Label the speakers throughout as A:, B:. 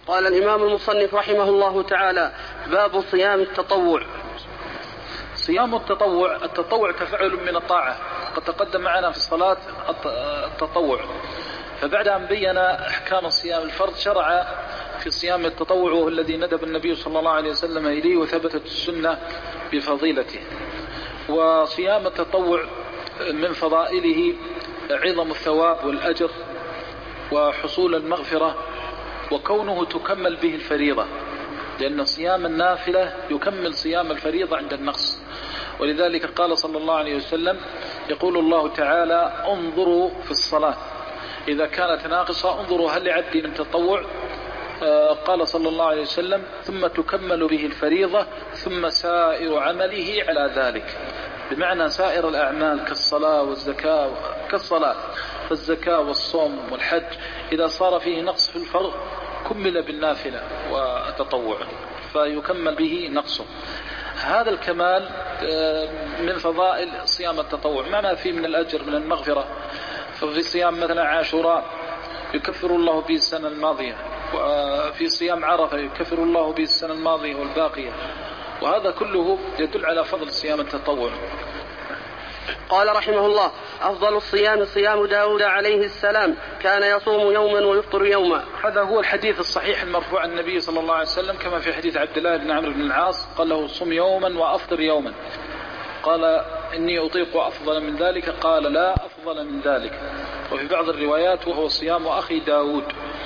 A: قال الإمام المصنف رحمه الله تعالى: باب صيام التطوع.
B: صيام التطوع تفعل من الطاعة، قد تقدم معنا في الصلاة التطوع، فبعد أن بين أحكام صيام الفرض شرع في صيام التطوع، وهو الذي ندب النبي صلى الله عليه وسلم إليه وثبتت السنة بفضيلته. وصيام التطوع من فضائله عظم الثواب والأجر وحصول المغفرة، وكونه تكمل به الفريضة، لأن صيام النافلة يكمل صيام الفريضة عند النقص. ولذلك قال صلى الله عليه وسلم: يقول الله تعالى: انظروا في الصلاة إذا كانت ناقصة انظروا هل لعبدي من تطوع. قال صلى الله عليه وسلم: ثم تكمل به الفريضة ثم سائر عمله على ذلك، بمعنى سائر الأعمال كالصلاة والزكاة، كالصلاة فالزكاة والصوم والحج إذا صار فيه نقص في الفرض كمل بالنافلة والتطوع فيكمل به نقصه. هذا الكمال من فضائل صيام التطوع، ما فيه من الأجر من المغفرة. ففي صيام مثلا عاشوراء يكفر الله به السنة الماضية، وفي صيام عرفة يكفر الله به السنة الماضية والباقية، وهذا كله يدل على فضل صيام التطوع.
A: قال رحمه الله: أفضل الصيام صيام داود عليه السلام، كان يصوم يوما ويفطر يوما.
B: هذا هو الحديث الصحيح المرفوع عن النبي صلى الله عليه وسلم، كما في حديث عبد الله بن عمرو بن العاص قال له: صم يوما وأفطر يوما. قال: إني أطيق أفضل من ذلك. قال: لا أفضل من ذلك. وفي بعض الروايات: وهو صيام أخي داود.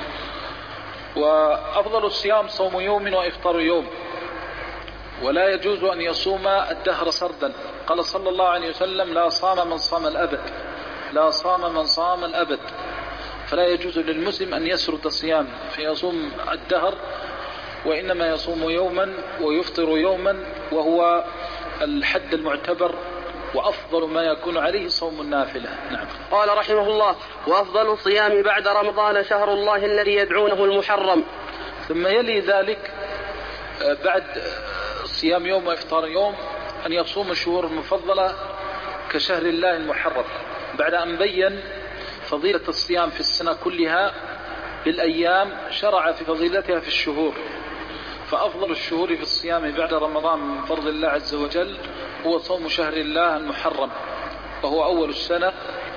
B: وأفضل الصيام صوم يوم وإفطار يوم، ولا يجوز أن يصوم الدهر سردا. قال صلى الله عليه وسلم: لا صام من صام الأبد، لا صام من صام الأبد. فلا يجوز للمسلم أن يسرد الصيام فيصوم الدهر، وإنما يصوم يوما ويفطر يوما، وهو الحد المعتبر وأفضل ما يكون عليه صوم النافلة. نعم.
A: قال رحمه الله: وأفضل الصيام بعد رمضان شهر الله الذي يدعونه المحرم.
B: ثم يلي ذلك بعد صيام يوم وإفطار يوم أن يصوم الشهور المفضلة كشهر الله المحرم، بعد أن بين فضيلة الصيام في السنة كلها بالأيام شرع في فضيلتها في الشهور. فأفضل الشهور في الصيام بعد رمضان من فرض الله عز وجل هو صوم شهر الله المحرم، وهو أول السنة.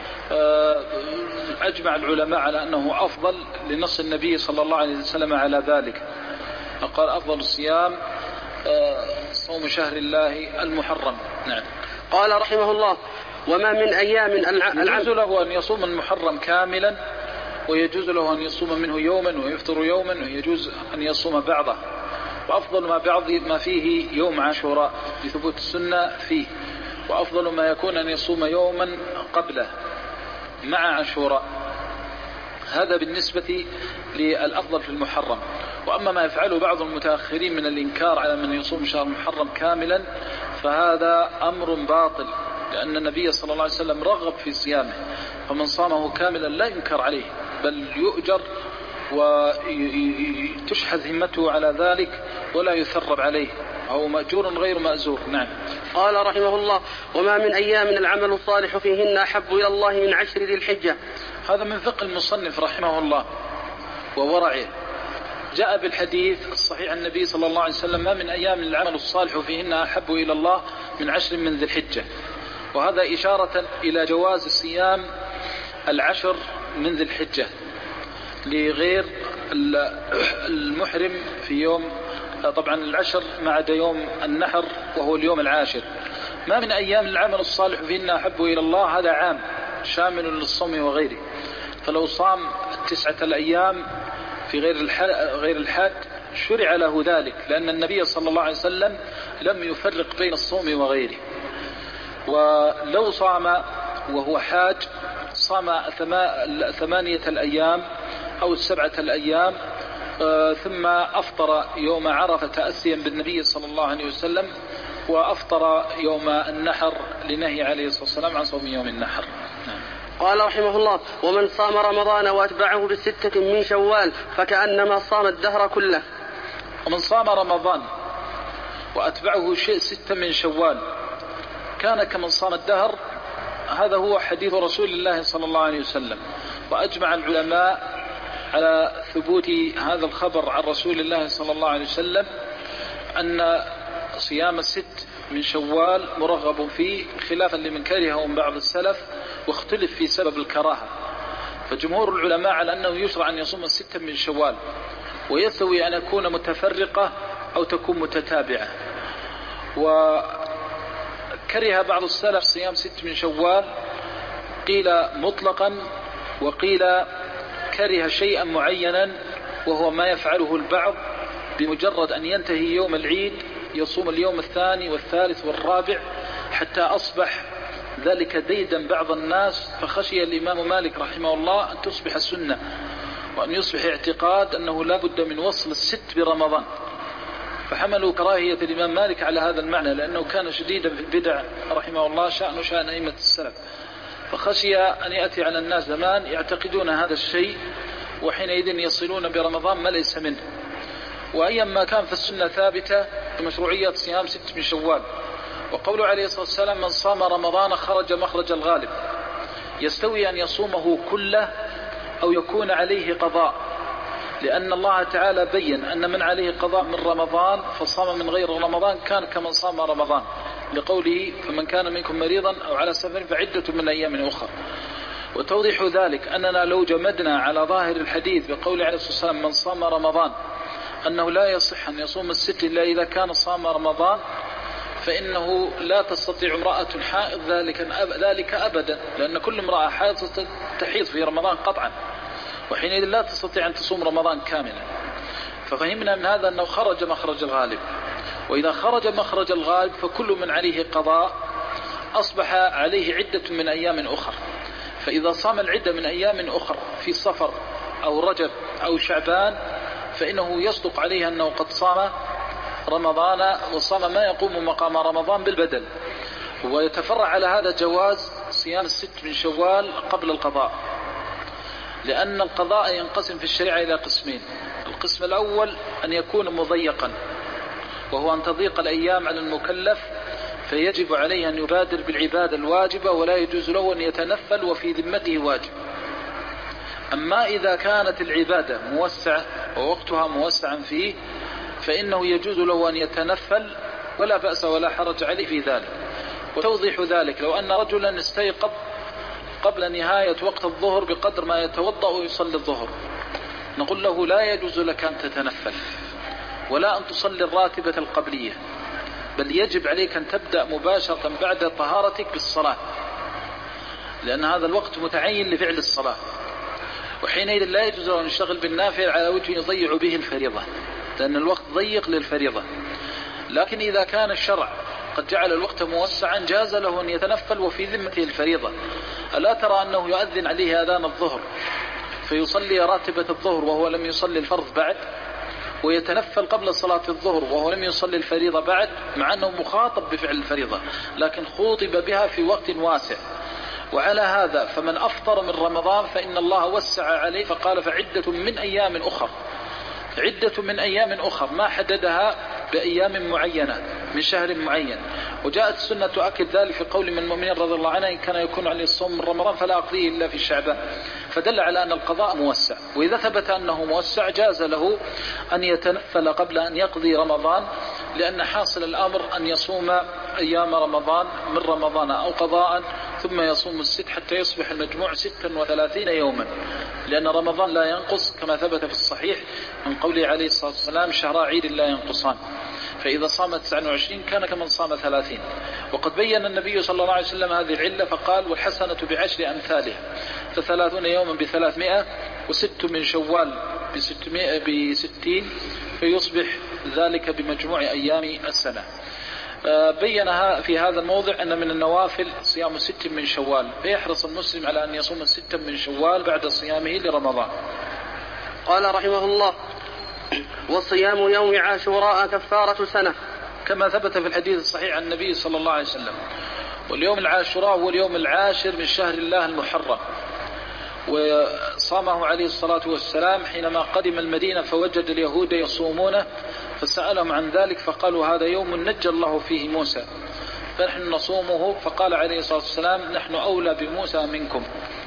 B: أجمع العلماء على أنه أفضل لنص النبي صلى الله عليه وسلم على ذلك، فقال: أفضل الصيام صوم شهر الله المحرم. نعم.
A: قال رحمه الله: وما من أيام
B: يجوز له أن يصوم المحرم كاملا، ويجوز له أن يصوم منه يوما ويفطر يوما، ويجوز أن يصوم بعضه. وأفضل ما فيه يوم عاشوراء لثبوت السنة فيه، وأفضل ما يكون أن يصوم يوما قبله مع عاشوراء. هذا بالنسبة للأفضل في المحرم. وأما ما يفعله بعض المتأخرين من الإنكار على من يصوم شهر المحرم كاملا فهذا أمر باطل، لأن النبي صلى الله عليه وسلم رغب في صيامه، فمن صامه كاملا لا ينكر عليه بل يؤجر وتشحذ همته على ذلك ولا يثرب عليه، أو مأجور غير مأزور. نعم.
A: قال رحمه الله: وما من أيام العمل الصالح فيهن أحب إلى الله من 10 ذي الحجة.
B: هذا من فقه المصنف رحمه الله وورعه. جاء بالحديث الصحيح عن النبي صلى الله عليه وسلم: ما من أيام العمل الصالح فيهن أحب إلى الله من 10 من ذي الحجة. وهذا إشارة إلى جواز صيام 10 من ذي الحجة لغير المحرم في يوم، طبعا 10 ما عدا يوم النحر وهو اليوم 10. ما من أيام العمل الصالح فيهن أحب إلى الله، هذا عام شامل للصوم وغيره. فلو صام 9 الأيام في غير الحاج شرع له ذلك، لأن النبي صلى الله عليه وسلم لم يفرق بين الصوم وغيره. ولو صام وهو حاج صام 8 الأيام أو 7 الأيام، ثم أفطر يوم عرفة تأسيا بالنبي صلى الله عليه وسلم، وأفطر يوم النحر لنهي عليه الصلاة والسلام عن صوم يوم النحر.
A: قال رحمه الله: ومن صام رمضان وأتبعه ب6 من شوال فكأنما صام الدهر كله.
B: ومن صام رمضان وأتبعه 6 من شوال كان كمن صام الدهر. هذا هو حديث رسول الله صلى الله عليه وسلم. وأجمع العلماء على ثبوت هذا الخبر عن رسول الله صلى الله عليه وسلم أن صيام 6 من شوال مرغب فيه، خلافا لمن كرهه من بعض السلف واختلف في سبب الكراهة. فجمهور العلماء على أنه يشرع أن يصوم 6 من شوال، ويستوي أن يكون متفرقة أو تكون متتابعة. وكره بعض السلف صيام 6 من شوال، قيل مطلقا وقيل كره شيئا معينا، وهو ما يفعله البعض بمجرد أن ينتهي يوم العيد يصوم اليوم الثاني والثالث والرابع، حتى أصبح ذلك ديدا بعض الناس، فخشي الإمام مالك رحمه الله أن تصبح السنة، وأن يصبح اعتقاد أنه لا بد من وصل 6 برمضان، فحملوا كراهية الإمام مالك على هذا المعنى، لأنه كان شديدا في البدع رحمه الله، شأن أئمة السلف، فخشي أن يأتي على الناس زمان يعتقدون هذا الشيء، وحينئذ يصلون برمضان ما ليس منه. وأيما كان في السنة ثابتة بمشروعية صيام 6 من شوال. وقوله عليه الصلاة والسلام: من صام رمضان خرج مخرج الغالب، يستوي أن يصومه كله أو يكون عليه قضاء، لأن الله تعالى بين أن من عليه قضاء من رمضان فصام من غير رمضان كان كمن صام رمضان، لقوله: فمن كان منكم مريضا أو على سفر فعدة من أيام أخرى. وتوضيح ذلك أننا لو جمدنا على ظاهر الحديث بقول عليه الصلاة والسلام: من صام رمضان، أنه لا يصح أن يصوم 6 إلا إذا كان صام رمضان، فإنه لا تستطيع امرأة حائض ذلك أبدا، لأن كل امرأة حائض تحيض في رمضان قطعا، وحينئذ لا تستطيع أن تصوم رمضان كاملا. ففهمنا من هذا أنه خرج مخرج الغالب، وإذا خرج مخرج الغالب فكل من عليه قضاء أصبح عليه عدة من أيام أخرى. فإذا صام العدة من أيام أخرى في صفر أو رجب أو شعبان، فإنه يصدق عليه أنه قد صام رمضان، وصام ما يقوم مقام رمضان بالبدل. ويتفرع على هذا جواز صيام 6 من شوال قبل القضاء، لأن القضاء ينقسم في الشريعة إلى قسمين: القسم الأول أن يكون مضيقا، وهو أن تضيق الأيام على المكلف، فيجب عليه أن يبادر بالعبادة الواجبة ولا يجوز له أن يتنفل وفي ذمته واجب. أما إذا كانت العبادة موسعة ووقتها موسعا فيه، فإنه يجوز له أن يتنفل ولا بأس ولا حرج عليه في ذلك. وتوضيح ذلك: لو أن رجلا استيقظ قبل نهاية وقت الظهر بقدر ما يتوضأ ويصلي الظهر، نقول له: لا يجوز لك أن تتنفل ولا أن تصلي الراتبة القبلية، بل يجب عليك أن تبدأ مباشرة بعد طهارتك بالصلاة، لأن هذا الوقت متعين لفعل الصلاة. وحينئذ لا يجوز أن يشتغل بالنافل على وجه يضيع به الفريضة، لأن الوقت ضيق للفريضة. لكن إذا كان الشرع قد جعل الوقت موسعا جاز له أن يتنفل وفي ذمته الفريضة. ألا ترى أنه يؤذن عليه أذان الظهر فيصلي راتبة الظهر وهو لم يصلي الفرض بعد، ويتنفل قبل صلاة الظهر وهو لم يصلي الفريضة بعد، مع أنه مخاطب بفعل الفريضة لكن خوطب بها في وقت واسع. وعلى هذا فمن أفطر من رمضان فإن الله وسع عليه، فقال: فعدة من أيام أخر، عدة من أيام أخر، ما حددها بأيام معينة من شهر معين. وجاءت السنة تؤكد ذلك في قول من المؤمنين رضي الله عنه: إن كان يكون عليه الصوم من رمضان فلا أقضيه إلا في شعبان. فدل على أن القضاء موسع، وإذا ثبت أنه موسع جاز له أن يتنفل قبل أن يقضي رمضان، لأن حاصل الأمر أن يصوم أيام رمضان من رمضان أو قضاء ثم يصوم 6 حتى يصبح المجموع 36 يوما، لأن رمضان لا ينقص كما ثبت في الصحيح من قوله عليه الصلاة والسلام: شهر عيد لا ينقصان، فإذا صام 29 كان كمن صام 30. وقد بين النبي صلى الله عليه وسلم هذه العلة فقال: والحسنة ب10 أمثالها، ف30 يوما ب300، و6 من شوال ب60، فيصبح ذلك بمجموع أيام السنة. بينها في هذا الموضع أن من النوافل صيام 6 من شوال، فيحرص المسلم على أن يصوم 6 من شوال بعد صيامه لرمضان.
A: قال رحمه الله: وصيام يوم عاشوراء كفارة سنة،
B: كما ثبت في الحديث الصحيح عن النبي صلى الله عليه وسلم. واليوم العاشوراء هو اليوم العاشر من شهر الله المحرم، وصامه عليه الصلاة والسلام حينما قدم المدينة فوجد اليهود يصومونه، فسألهم عن ذلك فقالوا: هذا يوم نجى الله فيه موسى فنحن نصومه. فقال عليه الصلاة والسلام: نحن أولى بموسى منكم.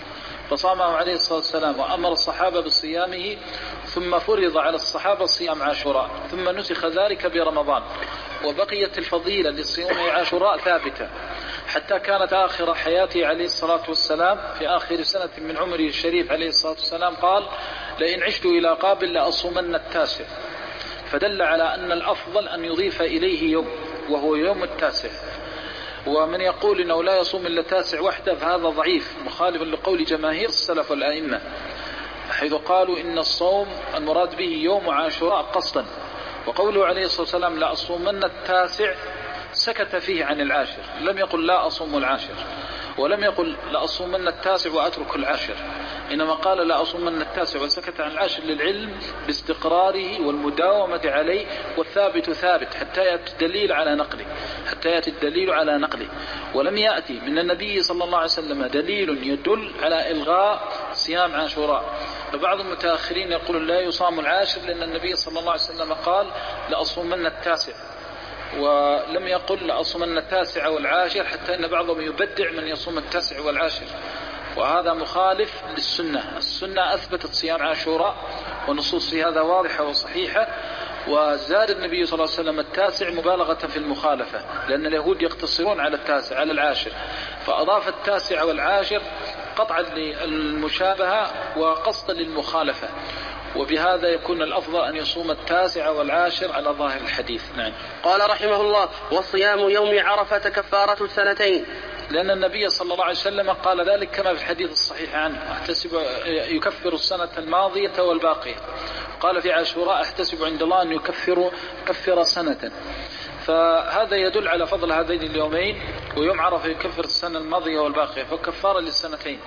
B: فصامه عليه الصلاة والسلام وأمر الصحابة بصيامه، ثم فرض على الصحابة صيام عاشوراء، ثم نسخ ذلك برمضان، وبقيت الفضيلة لصيام عاشوراء ثابتة حتى كانت آخر حياته عليه الصلاة والسلام في آخر سنة من عمره الشريف عليه الصلاة والسلام قال: لئن عشت إلى قابل لأصومن التاسع. فدل على أن الأفضل أن يضيف إليه يوم وهو يوم التاسع. ومن يقول إنه لا يصوم إلا التاسع وحده فهذا ضعيف مخالف لقول جماهير السلف والأئمة، حيث قالوا إن الصوم المراد به يوم عاشوراء قصدا. وقوله عليه الصلاة والسلام لا أصومن التاسع سكت فيه عن العاشر، لم يقل لا أصوم العاشر، ولم يقل لا أصومن التاسع وأترك العاشر، إنما قال لا أصومن التاسع وسكت عن العاشر للعلم باستقراره والمداومة عليه، والثابت ثابت حتى يأتي الدليل على نقله. ولم يأتي من النبي صلى الله عليه وسلم دليل يدل على إلغاء صيام عاشوراء. فبعض المتأخرين يقول لا يصام العاشر لأن النبي صلى الله عليه وسلم قال لا أصومن التاسع، ولم يقل لأصومن التاسع والعاشر، حتى أن بعضهم يبدع من يصوم التاسع والعاشر، وهذا مخالف للسنة. السنة أثبتت صيام عاشوراء ونصوص في هذا واضحة وصحيحة، وزاد النبي صلى الله عليه وسلم التاسع مبالغة في المخالفة، لأن اليهود يقتصرون على التاسع على العاشر، فأضاف التاسع والعاشر قطعا للمشابهة وقصدا للمخالفة، وبهذا يكون الأفضل أن يصوم التاسع والعاشر على ظاهر الحديث. نعم.
A: قال رحمه الله: وصيام يوم عرفة كفارة سنتين.
B: لأن النبي صلى الله عليه وسلم قال ذلك كما في الحديث الصحيح عنه: أحتسب يكفر السنة الماضية والباقية. قال في عاشوراء: أحتسب عند الله أن يكفر سنة. فهذا يدل على فضل هذين اليومين، ويوم عرفة يكفر السنة الماضية والباقية، فكفارة للسنتين.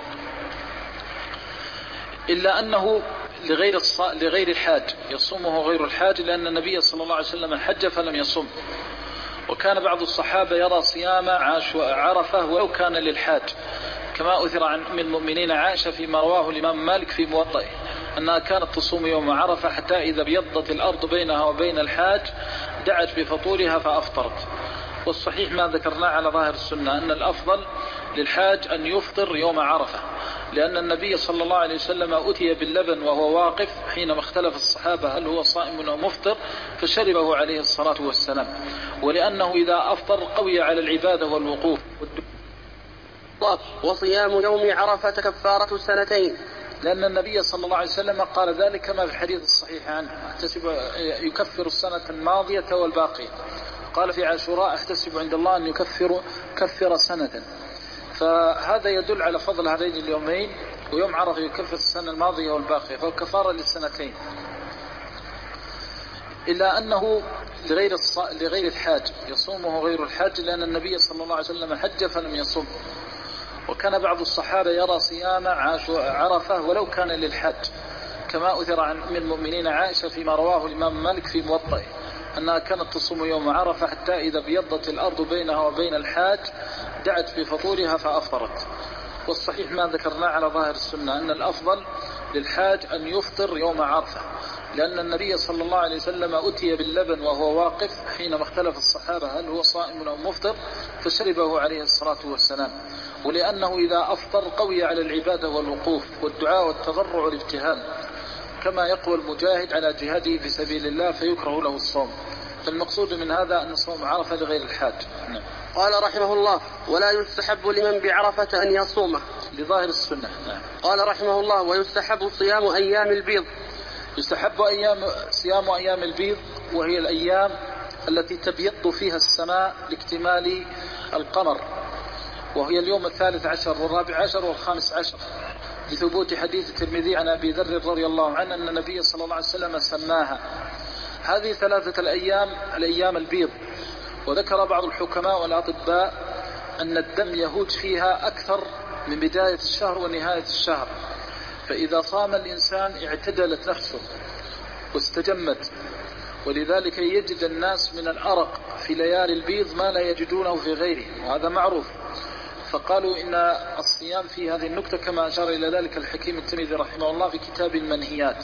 B: إلا أنه لغير الحاج، يصومه غير الحاج، لأن النبي صلى الله عليه وسلم حج فلم يصوم. وكان بعض الصحابة يرى صيام عرفة ولو كان للحاج، كما أثر عن من المؤمنين عائشة فيما رواه الإمام مالك في موطئه أنها كانت تصوم يوم عرفة حتى إذا ابيضت الأرض بينها وبين الحاج دعت بفطورها فأفطرت. والصحيح ما ذكرناه على ظاهر السنة أن الأفضل للحاج أن يفطر يوم عرفة، لأن النبي صلى الله عليه وسلم أتي باللبن وهو واقف حينما اختلف الصحابة هل هو صائم أو مفطر، فشربه عليه الصلاة والسلام، ولأنه إذا أفطر قوي على العبادة والوقوف.
A: وصيام يوم عرفة كفارة سنتين.
B: لأن النبي صلى الله عليه وسلم قال ذلك كما في الحديث الصحيح عنه: أحتسب يكفر السنة الماضية والباقية. قال في عاشوراء: أحتسب عند الله أن يكفر سنة. فهذا يدل على فضل هذين اليومين، ويوم عرفة يكفر السنة الماضية والباقية، فهو كفارة للسنتين. إلا أنه لغير الحاج، يصومه غير الحاج، لأن النبي صلى الله عليه وسلم حج فلم يصوم. وكان بعض الصحابة يرى صيام عرفة ولو كان للحج، كما أثر عن من المؤمنين عائشة فيما رواه الإمام مالك في موطئه أنها كانت تصوم يوم عرفة حتى إذا ابيضت الأرض بينها وبين الحاج دعت بفطورها فأفطرت. والصحيح ما ذكرناه على ظاهر السنة أن الأفضل للحاج أن يفطر يوم عرفة، لأن النبي صلى الله عليه وسلم أتي باللبن وهو واقف حينما اختلف الصحابة هل هو صائم أو مفطر، فشربه عليه الصلاة والسلام، ولأنه إذا أفطر قوي على العبادة والوقوف والدعاء والتضرع والابتهال، كما يقوى المجاهد على جهاده في سبيل الله فيكره له الصوم. فالمقصود من هذا أن صوم عرفة لغير الحاج. نعم.
A: قال رحمه الله: ولا يستحب لمن بعرفة أن يصومه
B: لظاهر السنة. نعم.
A: قال رحمه الله: ويستحب صيام أيام البيض.
B: يستحب صيام أيام البيض، وهي الأيام التي تبيض فيها السماء لاكتمال القمر، وهي اليوم 13 و14 و15، لثبوت حديث الترمذي عن أبي ذر رضي الله عنه أن النبي صلى الله عليه وسلم سماها. هذه 3 الأيام البيض. وذكر بعض الحكماء والأطباء أن الدم يهوج فيها أكثر من بداية الشهر ونهاية الشهر، فإذا صام الإنسان اعتدلت نفسه واستجمت، ولذلك يجد الناس من الأرق في ليالي البيض ما لا يجدونه في غيره، وهذا معروف. فقالوا إن الصيام في هذه النكتة كما أشار إلى ذلك الحكيم الترمذي رحمه الله في كتاب المنهيات.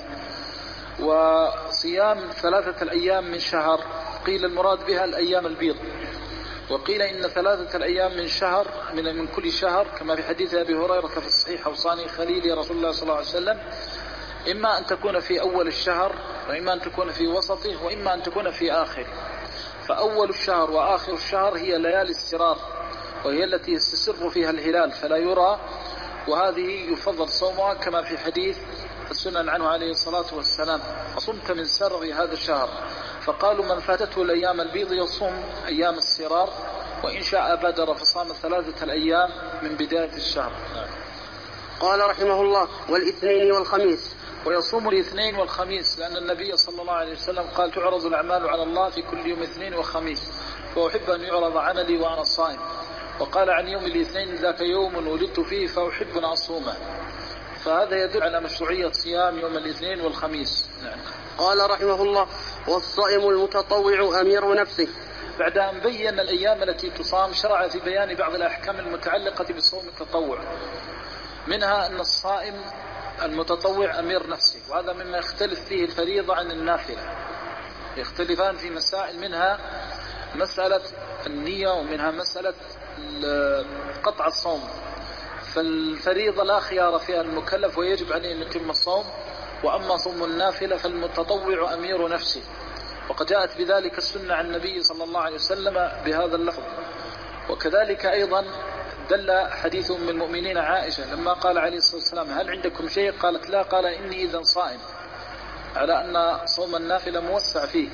B: وصيام 3 الأيام من شهر قيل المراد بها الأيام البيض، وقيل إن 3 الأيام من شهر من كل شهر، كما في حديث أبي هريرة في الصحيح: أوصاني خليلي رسول الله صلى الله عليه وسلم إما أن تكون في أول الشهر، وإما أن تكون في وسطه، وإما أن تكون في آخره. فأول الشهر وآخر الشهر هي ليالي السرار، وهي التي يستسر فيها الهلال فلا يرى، وهذه يفضل صومها كما في حديث السنن عنه عليه الصلاة والسلام: وصمت من سرر هذا الشهر. فقالوا من فاتته الأيام البيض يصوم أيام السرار، وإن شاء بادر فصام 3 الأيام من بداية الشهر.
A: قال رحمه الله: والاثنين والخميس.
B: ويصوم الاثنين والخميس، لأن النبي صلى الله عليه وسلم قال: تعرض الأعمال على الله في كل يوم اثنين وخميس، فأحب أن يعرض عملي وأنا صائم. وقال عن يوم الاثنين: ذاك يوم ولدت فيه فأحب أن أصومه. فهذا يدل على مشروعية صيام يوم الاثنين والخميس. نعم.
A: قال رحمه الله: والصائم المتطوع أمير نفسه.
B: بعد أن بين الأيام التي تصام شرع في بيان بعض الأحكام المتعلقة بصوم التطوع، منها أن الصائم المتطوع أمير نفسه، وهذا مما يختلف فيه الفريضة عن النافلة. يختلفان في مسائل، منها مسألة النية، ومنها مسألة قطع الصوم. فالفريضة لا خيار فيها المكلف ويجب عليه أن يتم الصوم، وأما صوم النافلة فالمتطوع أمير نفسه. وقد جاءت بذلك السنة عن النبي صلى الله عليه وسلم بهذا اللفظ. وكذلك أيضا دل حديث أم المؤمنين عائشة لما قال عليه الصلاة والسلام: هل عندكم شيء؟ قالت: لا. قال: إني إذن صائم، على أن صوم النافلة موسع فيه.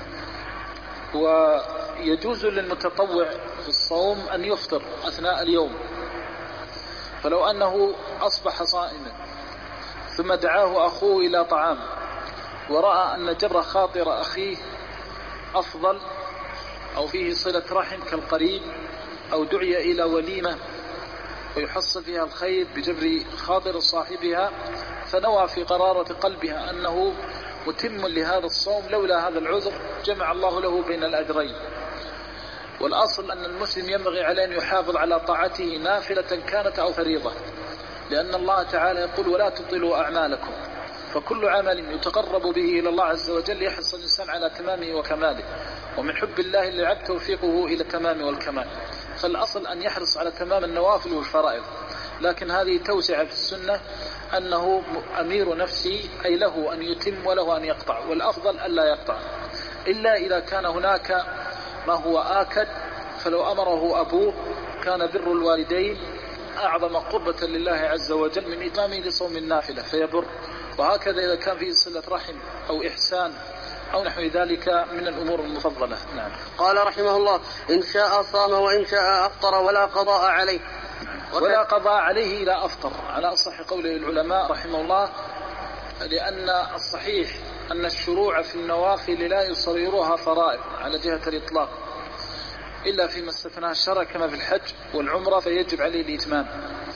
B: ويجوز للمتطوع في الصوم أن يفطر أثناء اليوم، فلو أنه أصبح صائما ثم دعاه أخوه إلى طعام، ورأى أن جبر خاطر أخيه أفضل أو فيه صلة رحم كالقريب، أو دعي إلى وليمة ويحصل فيها الخير بجبر خاطر صاحبها، فنوى في قرارة قلبها أنه متم لهذا الصوم لولا هذا العذر، جمع الله له بين الأجرين. والأصل أن المسلم ينبغي عليه أن يحافظ على طاعته نافلة كانت أو فريضة، لأن الله تعالى يقول: ولا تبطلوا أعمالكم. فكل عمل يتقرب به إلى الله عز وجل يحرص الإنسان على تمامه وكماله، ومن حب الله للعبد توفيقه إلى التمام والكمال. فالأصل أن يحرص على تمام النوافل والفرائض، لكن هذه توسعة في السنة أنه أمير نفسه، أي له أن يتم وله أن يقطع، والأفضل ألا يقطع إلا إذا كان هناك ما هو آكد. فلو أمره أبوه كان بر الوالدين أعظم قربة لله عز وجل من إتمامه لصوم النافلة فيبر، وهكذا إذا كان فيه صلة رحم أو إحسان أو نحو ذلك من الأمور المفضلة. نعم.
A: قال رحمه الله: إن شاء صام وإن شاء أفطر ولا قضاء عليه.
B: ولا قضاء عليه إلى أفطر على أصح قول العلماء رحمه الله، لأن الصحيح أن الشروع في النوافل لا يصيرها فرائض على جهة الإطلاق، إلا فيما استثناه الشرع كما في الحج والعمرة فيجب عليه الإتمام،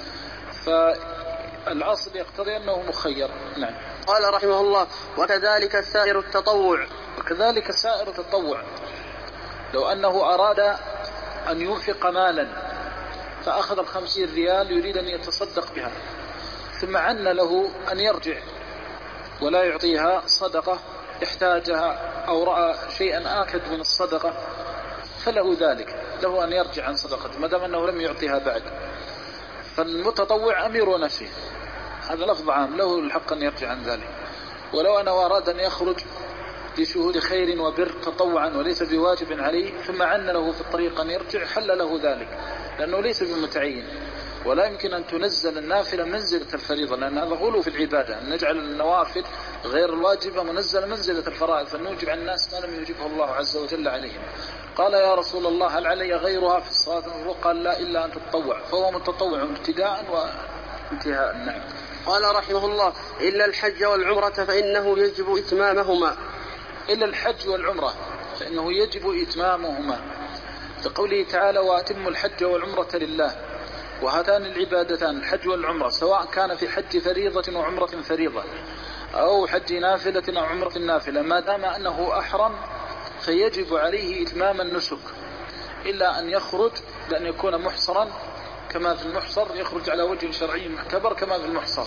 B: فالأصل يقتضي أنه مخير. نعم.
A: قال رحمه الله: وكذلك سائر التطوع.
B: وكذلك سائر التطوع، لو أنه أراد أن ينفق مالا فأخذ 50 ريال يريد أن يتصدق بها، ثم عن له أن يرجع ولا يعطيها صدقة احتاجها أو رأى شيئا آكد من الصدقة، فله ذلك، له أن يرجع عن صدقته ما دام أنه لم يعطيها بعد. فالمتطوع أمير نفسه، هذا لفظ عام، له الحق أن يرجع عن ذلك. ولو أنه أراد أن يخرج لشهود خير وبر تطوعا وليس بواجب عليه، ثم عن له في الطريق أن يرجع، حل له ذلك، لأنه ليس بمتعين. ولا يمكن أن تنزل النافلة منزلة الفريضة، لأن هذا غلو في العبادة، أن نجعل النوافل غير الواجبة منزلة منزلة الفرائض، فنوجب عن الناس ما لم يوجبه الله عز وجل عليهم. قال: يا رسول الله هل علي غيرها في الصلاة المفروض؟ قال: لا، إلا أن تتطوع. فهو متطوع ابتداء وانتهاء. نعم.
A: قال رحمه الله: إلا الحج والعمرة فإنه يجب إتمامهما.
B: إلا الحج والعمرة فإنه يجب إتمامهما، لقوله تعالى: وأتموا الحج والعمرة لله. وهاتان العبادتان الحج والعمرة سواء كان في حج فريضة وعمرة فريضة، أو حج نافلة أو عمرة نافلة، ما دام أنه أحرم فيجب عليه إتمام النسك، إلا أن يخرج بأن يكون محصرا كما في المحصر، يخرج على وجه شرعي معتبر كما في المحصر.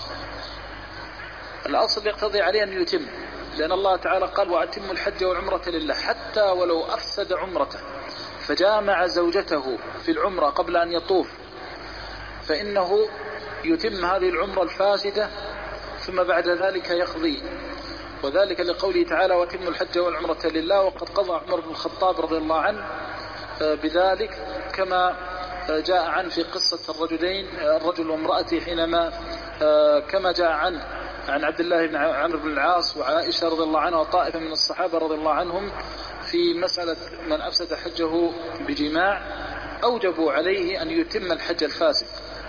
B: الأصل يقتضي عليه أن يتم، لأن الله تعالى قال: وأتموا الحج والعمرة لله، حتى ولو أفسد عمرته، فجامع زوجته في العمرة قبل أن يطوف فإنه يتم هذه العمرة الفاسدة ثم بعد ذلك يقضي، وذلك لقوله تعالى وتم الحج والعمرة لله، وقد قضى عمر بن الخطاب رضي الله عنه بذلك كما جاء عنه في قصة الرجل وامرأته حينما كما جاء عنه عن عبد الله بن عمرو بن العاص وعائشة رضي الله عنها وطائفة من الصحابة رضي الله عنهم في مسألة من أفسد حجه بجماع أوجبوا عليه أن يتم الحج الفاسد.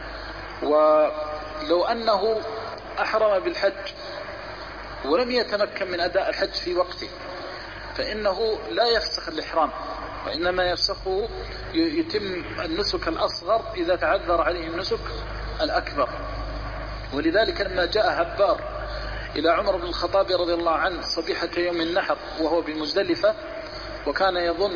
B: ولو أنه أحرم بالحج ولم يتمكن من أداء الحج في وقته فإنه لا يفسخ الإحرام، وإنما يفسخه يتم النسك الأصغر إذا تعذر عليه النسك الأكبر. ولذلك لما جاء هبار إلى عمر بن الخطاب رضي الله عنه صبيحة يوم النحر وهو بمزدلفة وكان يظن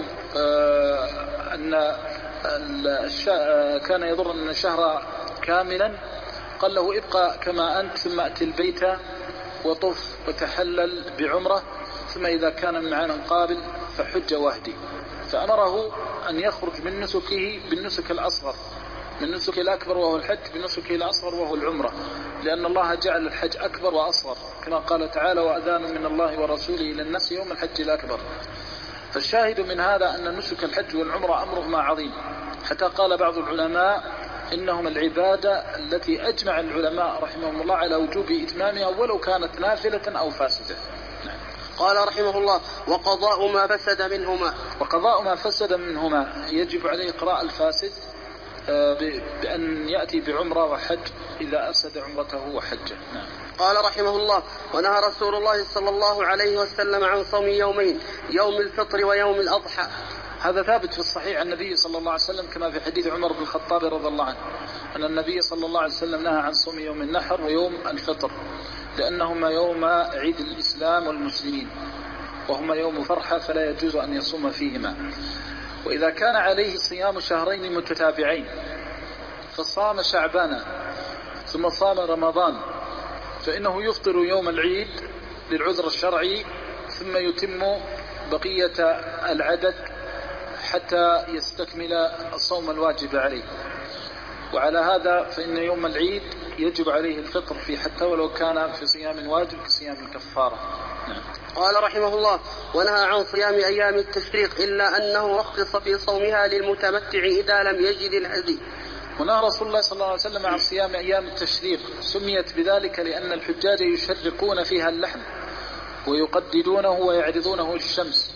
B: أن الشهر كاملا، قال له ابقى كما أنت ثم أتي البيت وطف وتحلل بعمرة، ثم إذا كان معنا قابل فحج واهدي. فأمره أن يخرج من نسكه بالنسك الأصغر، من نسكه الأكبر وهو الحج بنسكه الأصغر وهو العمرة، لأن الله جعل الحج أكبر وأصغر كما قال تعالى وأذان من الله ورسوله إلى الناس يوم الحج الأكبر. فالشاهد من هذا أن نسك الحج والعمرة أمرهما عظيم، حتى قال بعض العلماء إنهم العبادة التي أجمع العلماء رحمهم الله على وجوب إتمامها ولو كانت نافلة أو فاسدة.
A: قال رحمه الله وقضاء ما فسد منهما يجب عليه قراء الفاسد بأن يأتي بعمرة وحج إذا أفسد عمرته وحجه. قال رحمه الله ونهى رسول الله صلى الله عليه وسلم عن صوم يومين، يوم الفطر ويوم الأضحى.
B: هذا ثابت في الصحيح عن النبي صلى الله عليه وسلم كما في حديث عمر بن الخطاب رضي الله عنه أن النبي صلى الله عليه وسلم نهى عن صوم يوم النحر ويوم الفطر لأنهما يوم عيد الإسلام والمسلمين وهما يوم فرحة فلا يجوز أن يصوم فيهما. وإذا كان عليه صيام شهرين متتابعين فصام شعبان ثم صام رمضان فإنه يفطر يوم العيد للعذر الشرعي ثم يتم بقية العدد حتى يستكمل الصوم الواجب عليه. وعلى هذا فإن يوم العيد يجب عليه الفطر فيه حتى ولو كان في صيام واجب كصيام الكفارة.
A: قال رحمه الله ونهى عن صيام أيام التشريق إلا أنه رخص في صومها للمتمتع إذا لم يجد الهدي.
B: ونهى رسول الله صلى الله عليه وسلم عن صيام أيام التشريق، سميت بذلك لأن الحجاج يشرقون فيها اللحم ويقددونه ويعرضونه للشمس.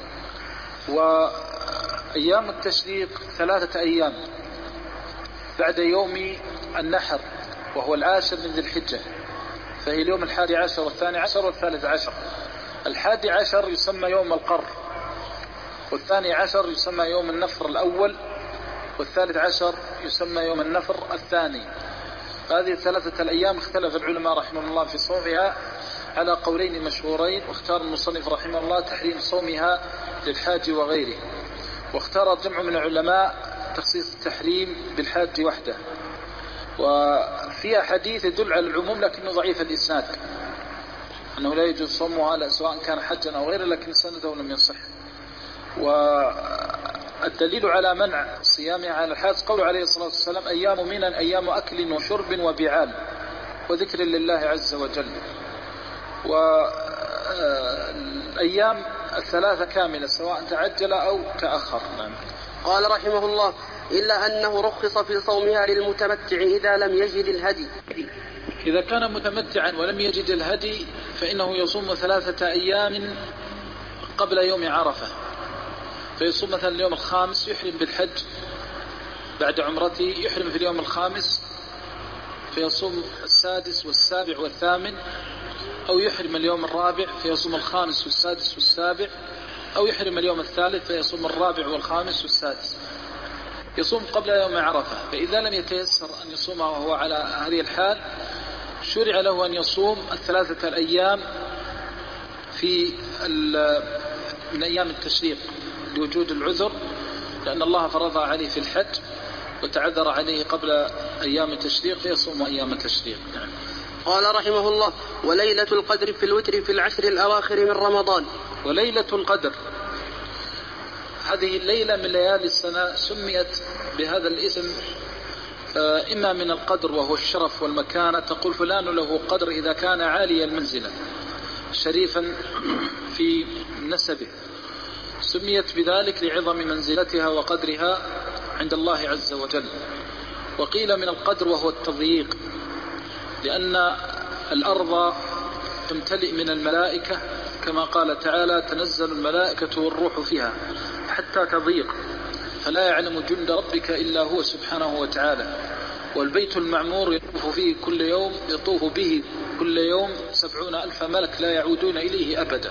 B: وأيام التشريق 3 أيام بعد يوم النحر وهو 10 من ذي الحجة، فهي اليوم 11 و12 و13. 11 يسمى يوم القر، وال12 يسمى يوم النفر الأول، وال13 يسمى يوم النفر الثاني. هذه 3 الأيام اختلف العلماء رحمه الله في صومها على قولين مشهورين، واختار المصنف رحمه الله تحريم صومها للحاج وغيره، واختار جمع من العلماء تخصيص التحريم بالحاج وحده. وفيها حديث يدل على العموم لكنه ضعيف الإسناد أنه لا يجوز صومها سواء كان حجا أو غيره، لكن سنده لم يصح. والدليل على منع صيامها على الحاج قول عليه الصلاة والسلام أيام منى أيام أكل وشرب وبعال وذكر لله عز وجل. والأيام 3 كاملة سواء تعجل أو تأخر.
A: قال رحمه الله إلا أنه رخص في صومها للمتمتع إذا لم يجد الهدي.
B: إذا كان متمتعا ولم يجد الهدي فإنه يصوم 3 أيام قبل يوم عرفة، فيصوم مثلا اليوم الخامس يحرم بالحج بعد عمرته، يحرم في اليوم الخامس فيصوم 6 و7 و8، أو يحرم اليوم الرابع فيصوم الخامس والسادس والسابع، أو يحرم اليوم الثالث فيصوم الرابع والخامس والسادس. يصوم قبل يوم عرفة. فإذا لم يتيسر أن يصوم وهو على هذه الحال شرع له أن يصوم 3 الأيام من أيام التشريق لوجود العذر، لأن الله فرضها عليه في الحج وتعذر عليه قبل أيام التشريق فيصوم أيام التشريق.
A: قال رحمه الله وليلة القدر في الوتر في 10 الأواخر من رمضان.
B: وليلة القدر هذه الليلة من ليالي السنة سميت بهذا الاسم إما من القدر وهو الشرف والمكانة، تقول فلان له قدر إذا كان عالي المنزلة شريفا في نسبه، سميت بذلك لعظم منزلتها وقدرها عند الله عز وجل. وقيل من القدر وهو التضييق، لأن الأرض تمتلئ من الملائكة كما قال تعالى تنزل الملائكة والروح فيها حتى تضيق، فلا يعلم جند ربك إلا هو سبحانه وتعالى. والبيت المعمور يطوف به كل يوم 70,000 ملك لا يعودون إليه أبدا.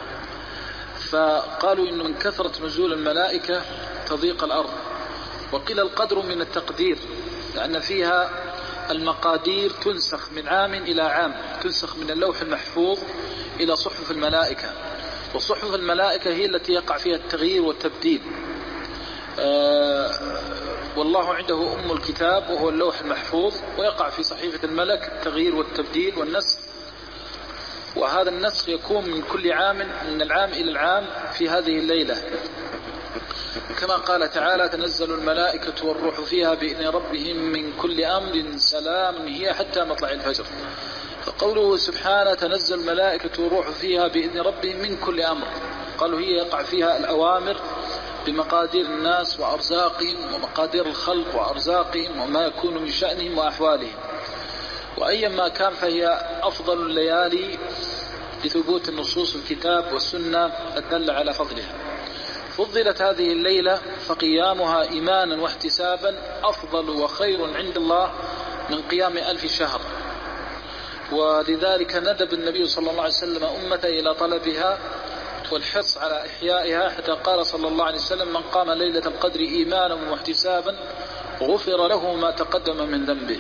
B: فقالوا إن من كثرة نزول الملائكة تضيق الأرض. وقيل القدر من التقدير، لأن فيها المقادير تنسخ من عام إلى عام، تنسخ من اللوح المحفوظ إلى صحف الملائكة، وصحف الملائكة هي التي يقع فيها التغيير والتبديل. والله عنده أم الكتاب وهو اللوح المحفوظ، ويقع في صحيفة الملك التغيير والتبديل والنسخ، وهذا النسخ يكون من كل عام، من العام إلى العام في هذه الليلة، كما قال تعالى تنزل الملائكة والروح فيها بإذن ربهم من كل أمر سلام هي حتى مطلع الفجر. فقوله سبحانه تنزل الملائكة والروح فيها بإذن ربهم من كل أمر، قالوا هي يقع فيها الأوامر بمقادير الناس وأرزاقهم ومقادير الخلق وأرزاقهم وما يكون من شأنهم وأحوالهم. وأيا ما كان فهي أفضل الليالي لثبوت النصوص الكتاب والسنة الدالة على فضلها. فضلت هذه الليلة فقيامها إيمانا واحتسابا أفضل وخير عند الله من قيام 1000 شهر. ولذلك ندب النبي صلى الله عليه وسلم أمته إلى طلبها والحرص على إحيائها، حتى قال صلى الله عليه وسلم من قام ليلة القدر إيمانا واحتسابا غفر له ما تقدم من ذنبه.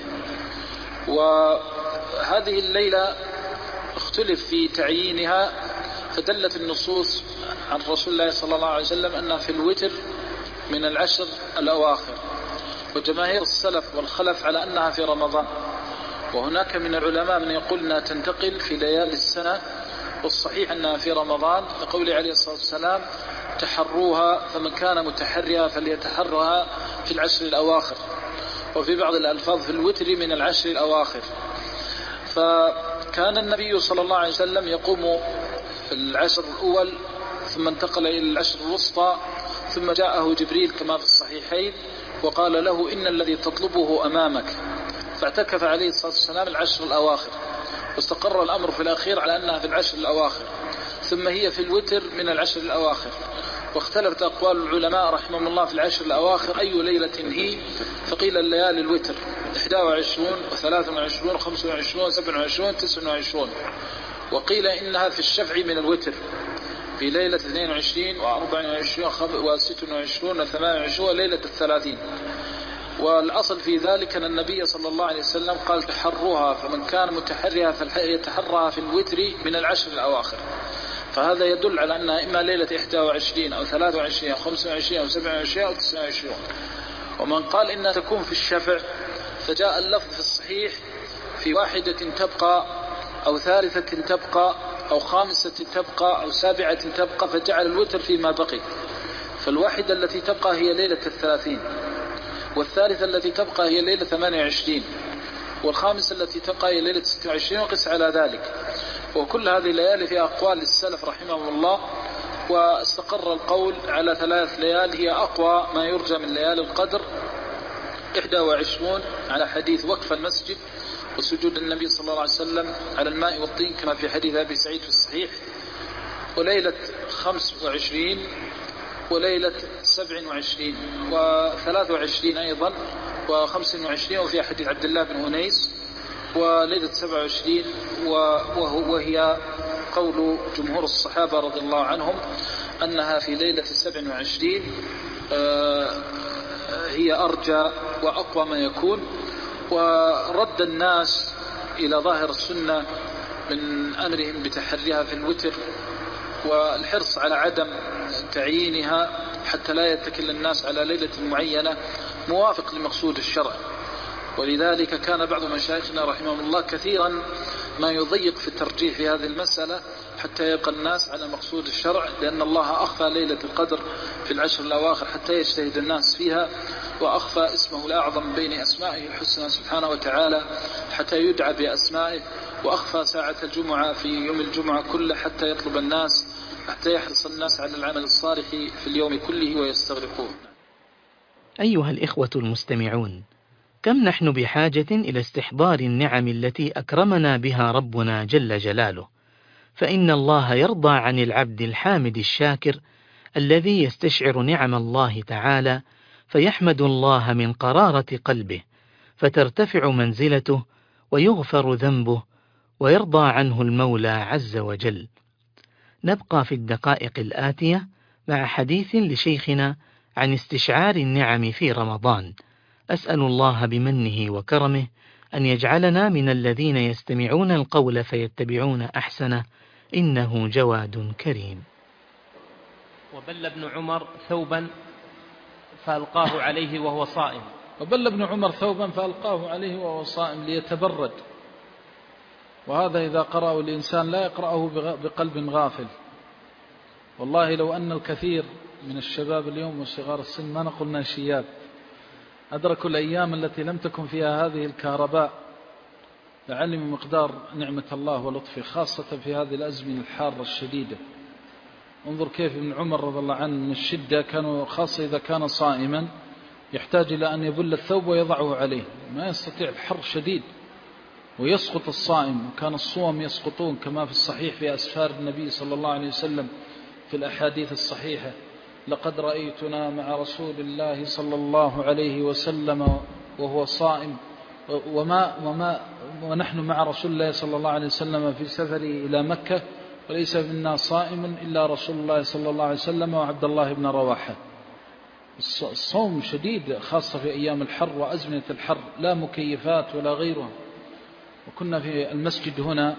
B: وهذه الليلة اختلف في تعيينها، فدلت النصوص عن رسول الله صلى الله عليه وسلم أنها في الوتر من العشر الأواخر، وجماهير السلف والخلف على أنها في رمضان. وهناك من العلماء من يقول أنها تنتقل في ليالي السنة، والصحيح أنها في رمضان، لقوله عليه الصلاة والسلام تحروها، فمن كان متحرها فليتحرها في العشر الأواخر، وفي بعض الألفاظ في الوتر من العشر الأواخر. فكان النبي صلى الله عليه وسلم يقوم في العشر الأول، ثم انتقل إلى العشر الوسطى، ثم جاءه جبريل كما في الصحيحين وقال له إن الذي تطلبه أمامك، فاعتكف عليه الصلاة والسلام العشر الأواخر، واستقر الأمر في الأخير على أنها في العشر الأواخر، ثم هي في الوتر من العشر الأواخر. واختلفت أقوال العلماء رحمهم الله في العشر الأواخر أي ليلة هي، فقيل الليالي الوتر 21 و23 و25 و27 و29، وقيل إنها في الشفع من الوتر في ليلة 22 و24 و26 و28 وليلة 30. والأصل في ذلك أن النبي صلى الله عليه وسلم قال تحرها، فمن كان متحرها فليتحرها في الوتر من العشر الأواخر. فهذا يدل على أنها إما ليلة 21 أو 23 أو 25 أو 27 أو 29. ومن قال إنها تكون في الشفع فجاء اللفظ في الصحيح في واحدة تبقى أو ثالثة تبقى أو خامسة تبقى أو سابعة تبقى، فجعل الوتر فيما بقي. فالواحدة التي تبقى هي ليلة 30، والثالثة التي تبقى هي ليلة 28، والخامسة التي تبقى هي ليلة 26، وقس على ذلك. وكل هذه الليالي في أقوال للسلف رحمه الله، واستقر القول على 3 ليالي هي أقوى ما يرجى من ليالي القدر: 21 على حديث وقف المسجد وسجود النبي صلى الله عليه وسلم على الماء والطين كما في حديث أبي سعيد في الصحيح، وليلة 25 وليلة 27 و23 أيضا و25، وفي حديث عبد الله بن أنيس، وليلة 27 وهي قول جمهور الصحابة رضي الله عنهم أنها في ليلة 27 هي أرجى وأقوى ما يكون. ورد الناس إلى ظاهر السنة من أمرهم بتحريها في الوتر والحرص على عدم تعيينها حتى لا يتكل الناس على ليلة معينة موافق لمقصود الشرع. ولذلك كان بعض مشايخنا رحمهم الله كثيرا ما يضيق في الترجيح في هذه المسألة حتى يبقى الناس على مقصود الشرع، لأن الله أخفى ليلة القدر في العشر الأواخر حتى يجتهد الناس فيها، وأخفى اسمه الأعظم بين أسمائه الحسنى سبحانه وتعالى حتى يدعى بأسمائه، وأخفى ساعة الجمعة في يوم الجمعة كله حتى يطلب الناس، حتى يحرص الناس على العمل الصالح في اليوم كله ويستغرقوه.
C: أيها الإخوة المستمعون، كم نحن بحاجة إلى استحضار النعم التي أكرمنا بها ربنا جل جلاله، فإن الله يرضى عن العبد الحامد الشاكر الذي يستشعر نعم الله تعالى فيحمد الله من قرارة قلبه، فترتفع منزلته ويغفر ذنبه ويرضى عنه المولى عز وجل. نبقى في الدقائق الآتية مع حديث لشيخنا عن استشعار النعم في رمضان. أسأل الله بمنه وكرمه أن يجعلنا من الذين يستمعون القول فيتبعون أحسنه، إنه جواد كريم.
D: وبل ابن عمر ثوبا فألقاه عليه وهو صائم.
B: وبل ابن عمر ثوبا فألقاه عليه وهو صائم ليتبرد، وهذا إذا قرأه الإنسان لا يقرأه بقلب غافل. والله لو أن الكثير من الشباب اليوم وصغار السن، ما نقولنا شياب، أدركوا الأيام التي لم تكن فيها هذه الكهرباء لعلم مقدار نعمة الله ولطفه، خاصة في هذه الأزمنة الحارة الشديدة. انظر كيف ابن عمر رضي الله عنه من الشدة كانوا، خاصة إذا كان صائما، يحتاج إلى أن يبل الثوب ويضعه عليه، ما يستطيع، الحر شديد ويسقط الصائم. وكان الصوم يسقطون كما في الصحيح في أسفار النبي صلى الله عليه وسلم في الأحاديث الصحيحة: لقد رأيتنا مع رسول الله صلى الله عليه وسلم وهو صائم، ونحن مع رسول الله صلى الله عليه وسلم في سفره إلى مكة، وليس منا صائم إلا رسول الله صلى الله عليه وسلم وعبد الله بن رواحة. الصوم شديد خاصة في أيام الحر وأزمنة الحر، لا مكيفات ولا غيرها. وكنا في المسجد هنا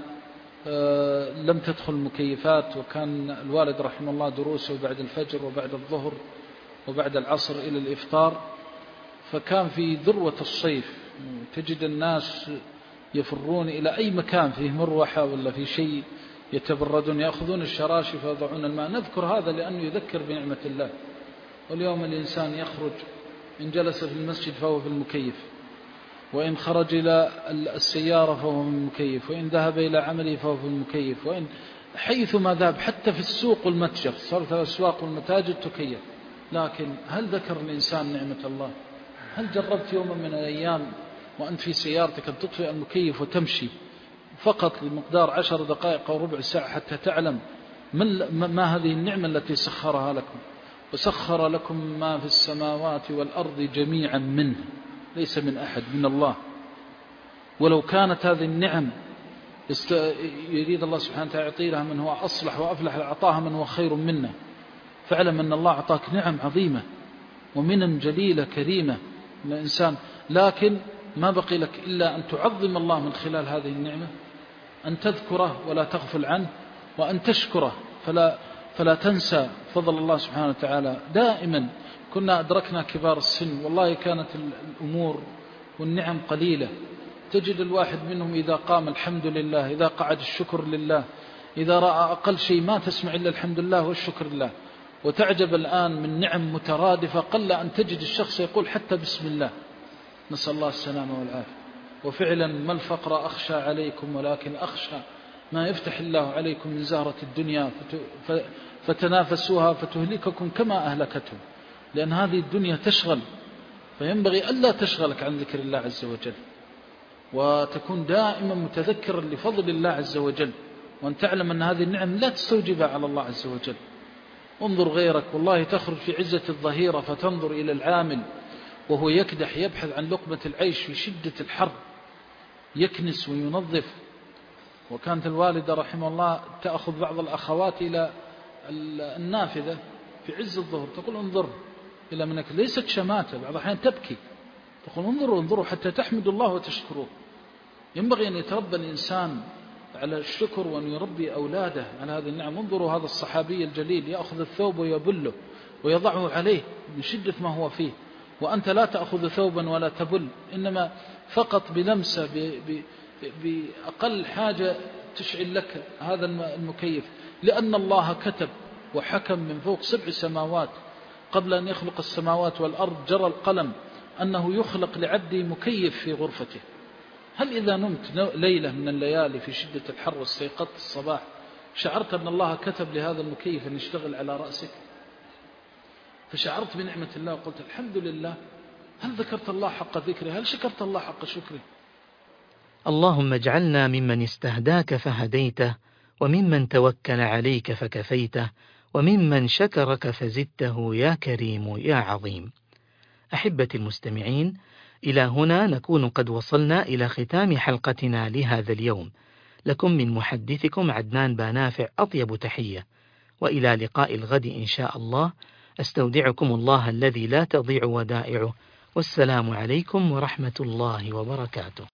B: لم تدخل مكيفات، وكان الوالد رحمه الله دروسه بعد الفجر وبعد الظهر وبعد العصر إلى الإفطار، فكان في ذروة الصيف تجد الناس يفرون إلى أي مكان فيه مروحة ولا في شيء يتبردون، يأخذون الشراشف ويضعون الماء. نذكر هذا لأنه يذكر بنعمة الله. واليوم الإنسان يخرج، إن جلس في المسجد فهو في المكيف، وإن خرج إلى السيارة فهو في المكيف، وإن ذهب إلى عمله فهو في المكيف، وإن حيثما ذهب، حتى في السوق والمتجر، صارت الأسواق والمتاجر تكيف. لكن هل ذكر الإنسان نعمة الله؟ هل جربت يوما من الأيام وأنت في سيارتك أن تطفئ المكيف وتمشي فقط لمقدار 10 دقائق أو ربع ساعة حتى تعلم ما هذه النعمة التي سخرها لكم؟ وسخر لكم ما في السماوات والأرض جميعا منه، ليس من أحد، من الله. ولو كانت هذه النعم يريد الله سبحانه وتعالى يعطي لها من هو أصلح وأفلح، أعطاها من هو خير منا. فاعلم أن الله أعطاك نعم عظيمة ومنن جليلة كريمة من الإنسان، لكن ما بقي لك إلا أن تعظم الله من خلال هذه النعمة، أن تذكره ولا تغفل عنه، وأن تشكره فلا تنسى فضل الله سبحانه وتعالى. دائما كنا أدركنا كبار السن، والله كانت الأمور والنعم قليلة، تجد الواحد منهم إذا قام الحمد لله، إذا قعد الشكر لله، إذا رأى أقل شيء ما تسمع إلا الحمد لله والشكر لله. وتعجب الآن من نعم مترادفة قل أن تجد الشخص يقول حتى بسم الله، نسأل الله السلامة والعافية. وفعلا ما الفقر أخشى عليكم، ولكن أخشى ما يفتح الله عليكم من زهرة الدنيا فتنافسوها فتهلككم كما أهلكتهم، لأن هذه الدنيا تشغل، فينبغي ألا تشغلك عن ذكر الله عز وجل، وتكون دائما متذكرا لفضل الله عز وجل، وأن تعلم أن هذه النعم لا تستوجبها على الله عز وجل. انظر غيرك، والله تخرج في عزة الظهيرة فتنظر إلى العامل وهو يكدح يبحث عن لقمة العيش في شدة الحر، يكنس وينظف. وكانت الوالدة رحمه الله تأخذ بعض الأخوات إلى النافذة في عز الظهر، تقول انظر إلى منك، ليست شماتة، بعض الأحيان تبكي، تقول انظروا حتى تحمدوا الله وتشكروه. ينبغي أن يتربى الإنسان على الشكر وأن يربي أولاده على هذه النعم. انظروا هذا الصحابي الجليل يأخذ الثوب ويبله ويضعه عليه من شدة ما هو فيه، وأنت لا تأخذ ثوبا ولا تبل، إنما فقط بلمسة بأقل حاجة تشعل لك هذا المكيف، لأن الله كتب وحكم من فوق 7 سماوات قبل أن يخلق السماوات والأرض جرى القلم أنه يخلق لعبده مكيف في غرفته. هل إذا نمت ليلة من الليالي في شدة الحر واستيقظت الصباح شعرت أن الله كتب لهذا المكيف أن يشتغل على رأسك؟ فشعرت بنعمة الله وقلت الحمد لله. هل ذكرت الله حق ذكره؟ هل شكرت الله حق شكره؟
C: اللهم اجعلنا ممن استهداك فهديته، وممن توكل عليك فكفيته، وممن شكرك فزدته يا كريم يا عظيم. أحبتي المستمعين، إلى هنا نكون قد وصلنا إلى ختام حلقتنا لهذا اليوم. لكم من محدثكم عدنان بانافع أطيب تحية، وإلى لقاء الغد إن شاء الله. أستودعكم الله الذي لا تضيع ودائعه، والسلام عليكم ورحمة الله وبركاته.